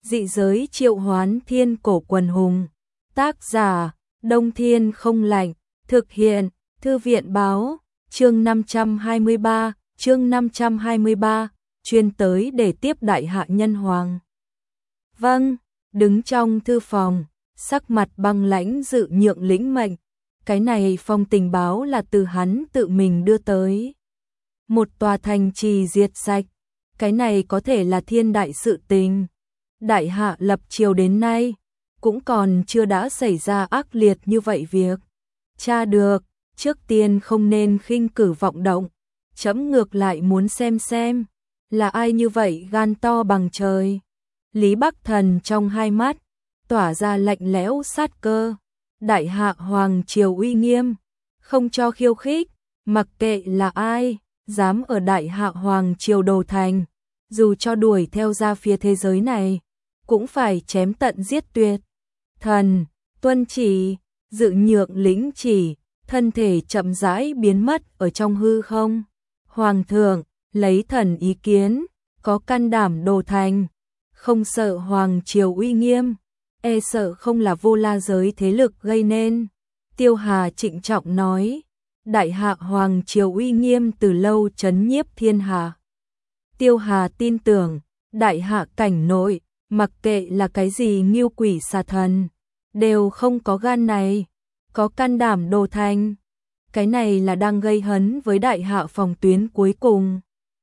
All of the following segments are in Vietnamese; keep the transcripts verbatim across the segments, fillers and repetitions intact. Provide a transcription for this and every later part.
Dị giới triệu hoán thiên cổ quần hùng. Tác giả, Đông Thiên không lạnh. Thực hiện, Thư viện báo, chương năm trăm hai mươi ba, chương năm trăm hai mươi ba, chuyên tới để tiếp đại hạ nhân hoàng. Vâng, đứng trong thư phòng, sắc mặt băng lãnh Dự Nhượng lĩnh mệnh. Cái này phong tình báo là từ hắn tự mình đưa tới. Một tòa thành trì diệt sạch, cái này có thể là thiên đại sự tình. Đại hạ lập triều đến nay, cũng còn chưa đã xảy ra ác liệt như vậy việc. Tra được, trước tiên không nên khinh cử vọng động, chấm ngược lại muốn xem xem, là ai như vậy gan to bằng trời. Lý Bắc Thần trong hai mắt, tỏa ra lạnh lẽo sát cơ. Đại hạ hoàng triều uy nghiêm, không cho khiêu khích, mặc kệ là ai, dám ở đại hạ hoàng triều đồ thành, dù cho đuổi theo ra phía thế giới này, cũng phải chém tận giết tuyệt. Thần, tuân chỉ, Dự Nhượng lĩnh chỉ, thân thể chậm rãi biến mất ở trong hư không. Hoàng thượng, lấy thần ý kiến, có can đảm đồ thành, không sợ hoàng triều uy nghiêm, e sợ không là vô la giới thế lực gây nên. Tiêu Hà trịnh trọng nói, đại hạ hoàng triều uy nghiêm từ lâu trấn nhiếp thiên hạ. Tiêu Hà tin tưởng, đại hạ cảnh nội, mặc kệ là cái gì nghiêu quỷ xà thần, đều không có gan này, có can đảm đồ thành. Cái này là đang gây hấn với đại hạ phòng tuyến cuối cùng.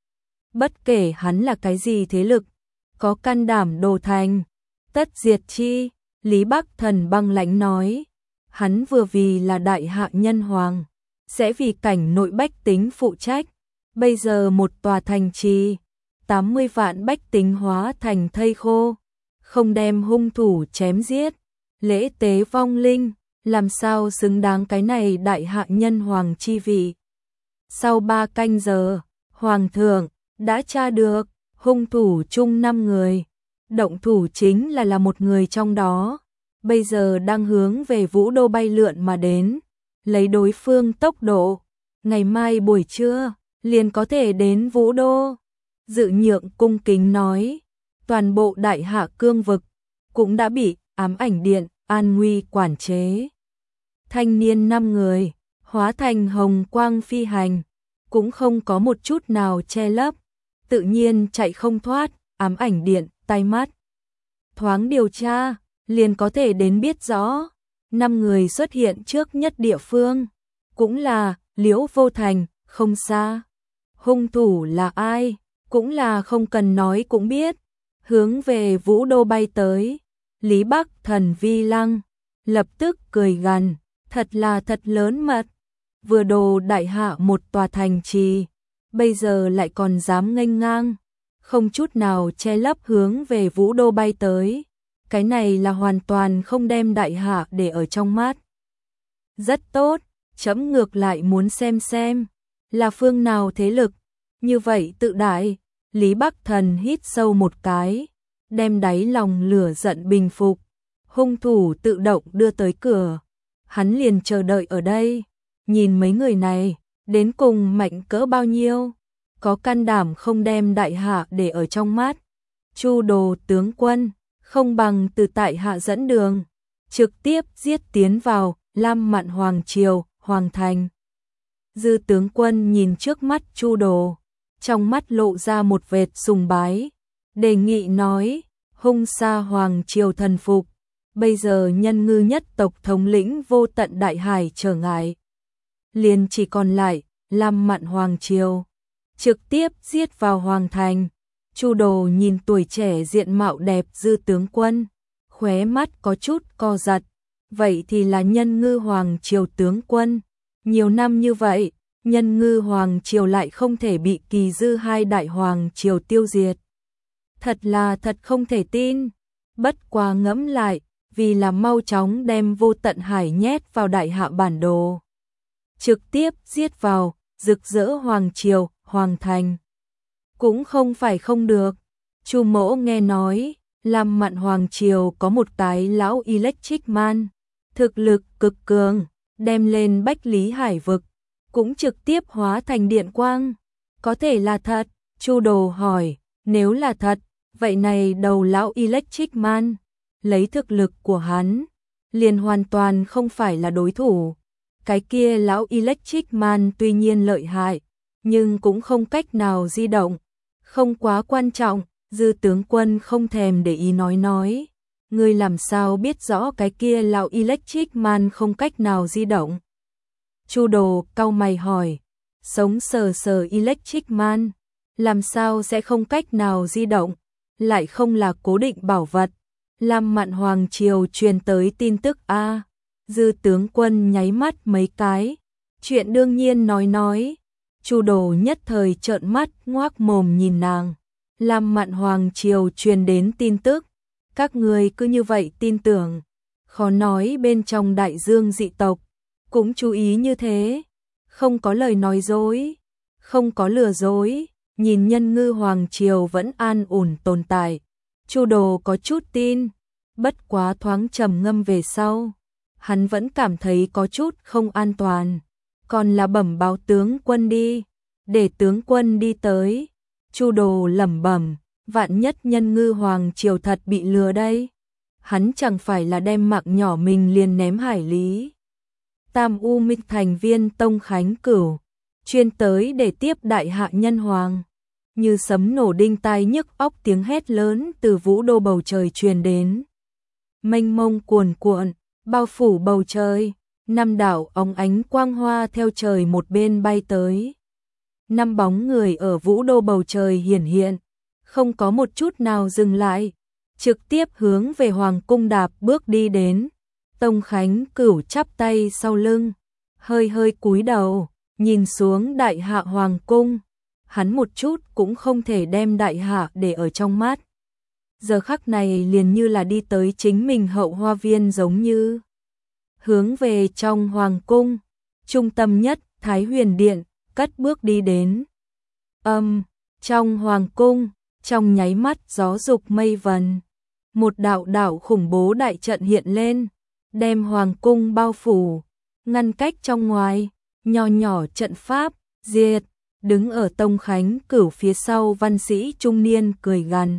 Bất kể hắn là cái gì thế lực, có can đảm đồ thành, tất diệt chi. Lý Bắc Thần băng lãnh nói, hắn vừa vì là đại hạ nhân hoàng, sẽ vì cảnh nội bách tính phụ trách. Bây giờ một tòa thành trì, tám mươi vạn bách tính hóa thành thây khô, không đem hung thủ chém giết, lễ tế vong linh, làm sao xứng đáng cái này đại hạ nhân hoàng chi vị. Sau ba canh giờ, hoàng thượng đã tra được hung thủ chung năm người, động thủ chính là là một người trong đó, bây giờ đang hướng về Vũ Đô bay lượn mà đến, lấy đối phương tốc độ, ngày mai buổi trưa liền có thể đến Vũ Đô. Dự Nhượng cung kính nói, toàn bộ đại hạ cương vực cũng đã bị ám ảnh điện an nguy quản chế. Thanh niên năm người, hóa thành hồng quang phi hành, cũng không có một chút nào che lấp, tự nhiên chạy không thoát ám ảnh điện tai mắt. Thoáng điều tra, liền có thể đến biết rõ, năm người xuất hiện trước nhất địa phương, cũng là Liễu Vô Thành, không xa. Hung thủ là ai, cũng là không cần nói cũng biết, hướng về Vũ Đô bay tới. Lý Bắc Thần vi lăng, lập tức cười gằn, thật là thật lớn mật, vừa đồ đại hạ một tòa thành trì, bây giờ lại còn dám nghênh ngang, không chút nào che lấp hướng về Vũ Đô bay tới, cái này là hoàn toàn không đem đại hạ để ở trong mắt. Rất tốt, chấm ngược lại muốn xem xem, là phương nào thế lực, như vậy tự đại. Lý Bắc Thần hít sâu một cái, đem đáy lòng lửa giận bình phục, hung thủ tự động đưa tới cửa, hắn liền chờ đợi ở đây, nhìn mấy người này, đến cùng mạnh cỡ bao nhiêu, có can đảm không đem đại hạ để ở trong mắt. Chu Đồ tướng quân, không bằng từ tại hạ dẫn đường, trực tiếp giết tiến vào Lam Mạn Hoàng Triều, Hoàng Thành. Dư tướng quân nhìn trước mắt Chu Đồ, trong mắt lộ ra một vệt sùng bái, đề nghị nói, hung sa Hoàng Triều thần phục, bây giờ nhân ngư nhất tộc thống lĩnh vô tận đại hải trở ngại, liền chỉ còn lại Lam Mạn Hoàng Triều, trực tiếp giết vào Hoàng Thành. Chu Đồ nhìn tuổi trẻ diện mạo đẹp Dư tướng quân, khóe mắt có chút co giật, vậy thì là nhân ngư Hoàng Triều tướng quân, nhiều năm như vậy, nhân ngư Hoàng Triều lại không thể bị Kỳ Dư hai đại Hoàng Triều tiêu diệt. Thật là thật không thể tin, bất quá ngẫm lại, vì là mau chóng đem vô tận hải nhét vào đại hạ bản đồ, trực tiếp giết vào rực rỡ Hoàng Triều, Hoàng Thành. Cũng không phải không được, Chu Mỗ nghe nói, Lam Mạn Hoàng Triều có một cái lão Electric Man, thực lực cực cường, đem lên Bách Lý Hải vực, cũng trực tiếp hóa thành điện quang, có thể là thật. Chu Đồ hỏi, nếu là thật, Vậy này đầu lão Electric Man, lấy thực lực của hắn, liền hoàn toàn không phải là đối thủ. Cái kia lão Electric Man tuy nhiên lợi hại, nhưng cũng không cách nào di động, không quá quan trọng. Dư tướng quân không thèm để ý nói nói, ngươi làm sao biết rõ cái kia lão Electric Man không cách nào di động? Chu Đồ cau mày hỏi, sống sờ sờ Electric Man, làm sao sẽ không cách nào di động, lại không là cố định bảo vật. Lam Mạn Hoàng Triều truyền tới tin tức a. Dư tướng quân nháy mắt mấy cái, chuyện đương nhiên nói nói. Chu Đồ nhất thời trợn mắt ngoác mồm nhìn nàng. Lam Mạn Hoàng Triều truyền đến tin tức, các người cứ như vậy tin tưởng, khó nói bên trong đại dương dị tộc cũng chú ý như thế, không có lời nói dối, không có lừa dối. Nhìn Nhân Ngư Hoàng Triều vẫn an ổn tồn tại, Chu Đồ có chút tin, bất quá thoáng trầm ngâm về sau, hắn vẫn cảm thấy có chút không an toàn, còn là bẩm báo tướng quân đi, để tướng quân đi tới. Chu Đồ lẩm bẩm, vạn nhất Nhân Ngư Hoàng Triều thật bị lừa đây, hắn chẳng phải là đem mạng nhỏ mình liền ném hải lý. Tam U Minh thành viên Tông Khánh Cửu chuyên tới để tiếp đại hạ nhân hoàng. Như sấm nổ đinh tai nhức óc tiếng hét lớn từ vũ đô bầu trời truyền đến. Mênh mông cuồn cuộn, bao phủ bầu trời, năm đạo óng ánh quang hoa theo trời một bên bay tới. Năm bóng người ở vũ đô bầu trời hiển hiện, không có một chút nào dừng lại, trực tiếp hướng về hoàng cung đạp bước đi đến. Tông Khánh Cửu chắp tay sau lưng, hơi hơi cúi đầu, nhìn xuống đại hạ hoàng cung. Hắn một chút cũng không thể đem đại hạ để ở trong mắt. Giờ khắc này liền như là đi tới chính mình hậu hoa viên giống như. Hướng về trong hoàng cung, trung tâm nhất Thái Huyền Điện, cất bước đi đến. Âm, um, trong hoàng cung, trong nháy mắt gió dục mây vần. Một đạo đạo khủng bố đại trận hiện lên, đem hoàng cung bao phủ, ngăn cách trong ngoài, nho nhỏ trận pháp, diệt. Đứng ở Tông Khánh Cửu phía sau văn sĩ trung niên cười gằn.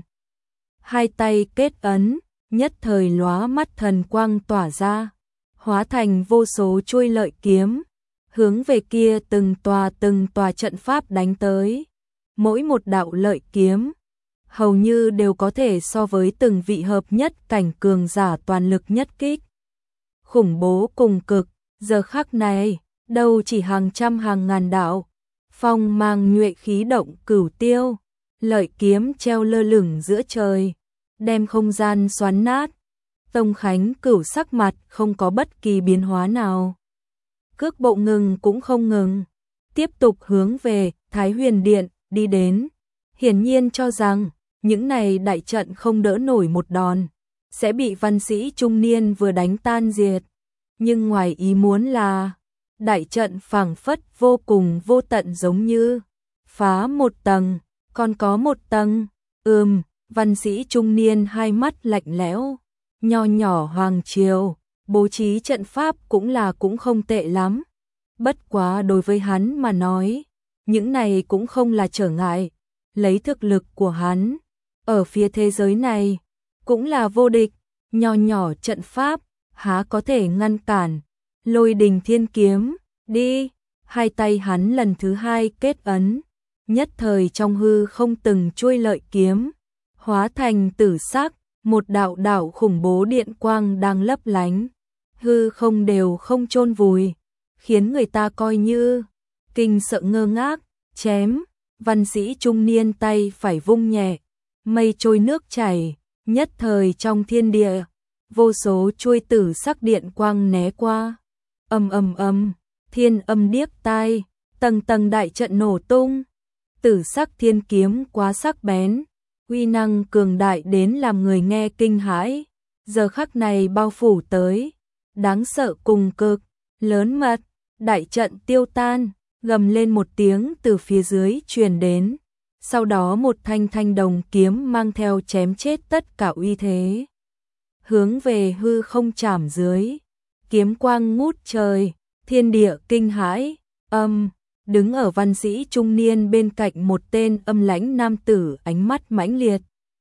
Hai tay kết ấn, nhất thời lóa mắt thần quang tỏa ra, hóa thành vô số chuôi lợi kiếm, hướng về kia từng tòa từng tòa trận pháp đánh tới. Mỗi một đạo lợi kiếm, hầu như đều có thể so với từng vị hợp nhất cảnh cường giả toàn lực nhất kích. Khủng bố cùng cực, giờ khắc này, đâu chỉ hàng trăm hàng ngàn đạo. Phong mang nhuệ khí động cửu tiêu, lợi kiếm treo lơ lửng giữa trời, đem không gian xoắn nát. Tông Khánh Cửu sắc mặt không có bất kỳ biến hóa nào. Cước bộ ngừng cũng không ngừng, tiếp tục hướng về Thái Huyền Điện đi đến. Hiển nhiên cho rằng, những này đại trận không đỡ nổi một đòn, sẽ bị văn sĩ trung niên vừa đánh tan diệt. Nhưng ngoài ý muốn là đại trận phảng phất vô cùng vô tận giống như phá một tầng, còn có một tầng. Ừm, văn sĩ trung niên hai mắt lạnh lẽo, nho nhỏ hoàng triều, bố trí trận pháp cũng là cũng không tệ lắm. Bất quá đối với hắn mà nói, những này cũng không là trở ngại, lấy thực lực của hắn, ở phía thế giới này, cũng là vô địch, nho nhỏ trận pháp, há có thể ngăn cản. Lôi đình thiên kiếm, đi, hai tay hắn lần thứ hai kết ấn, nhất thời trong hư không từng chuôi lợi kiếm, hóa thành tử sắc, một đạo đạo khủng bố điện quang đang lấp lánh, hư không đều không chôn vùi, khiến người ta coi như kinh sợ ngơ ngác. Chém, văn sĩ trung niên tay phải vung nhẹ, mây trôi nước chảy, nhất thời trong thiên địa, vô số chuôi tử sắc điện quang né qua. Ầm ầm ầm, thiên âm điếc tai, tầng tầng đại trận nổ tung. Tử sắc thiên kiếm quá sắc bén, uy năng cường đại đến làm người nghe kinh hãi. Giờ khắc này bao phủ tới, đáng sợ cùng cực, lớn mật, đại trận tiêu tan, gầm lên một tiếng từ phía dưới truyền đến. Sau đó một thanh thanh đồng kiếm mang theo chém chết tất cả uy thế, hướng về hư không chạm dưới. Kiếm quang ngút trời, thiên địa kinh hãi. Âm, đứng ở văn sĩ trung niên bên cạnh một tên âm lãnh nam tử ánh mắt mãnh liệt,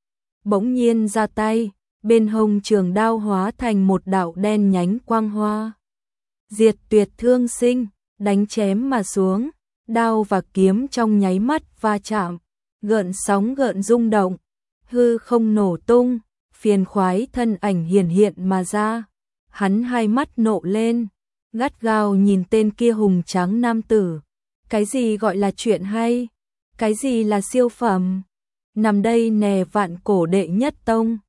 bỗng nhiên ra tay, bên hông trường đao hóa thành một đạo đen nhánh quang hoa. Diệt tuyệt thương sinh, đánh chém mà xuống, đao và kiếm trong nháy mắt va chạm, gợn sóng gợn rung động, hư không nổ tung, phiền khoái thân ảnh hiển hiện mà ra. Hắn hai mắt nộ lên, gắt gao nhìn tên kia hùng tráng nam tử. Cái gì gọi là chuyện hay? Cái gì là siêu phẩm? Nằm đây nè vạn cổ đệ nhất tông,